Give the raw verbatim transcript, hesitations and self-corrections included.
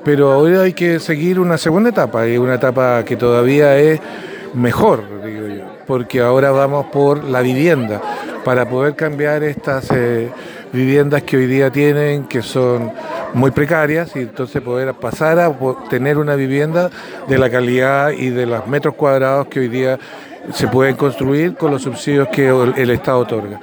pero ahora hay que seguir una segunda etapa, y una etapa que todavía es mejor, digo yo, porque ahora vamos por la vivienda, para poder cambiar estas eh, viviendas que hoy día tienen, que son muy precarias, y entonces poder pasar a tener una vivienda de la calidad y de los metros cuadrados que hoy día se pueden construir con los subsidios que el Estado otorga.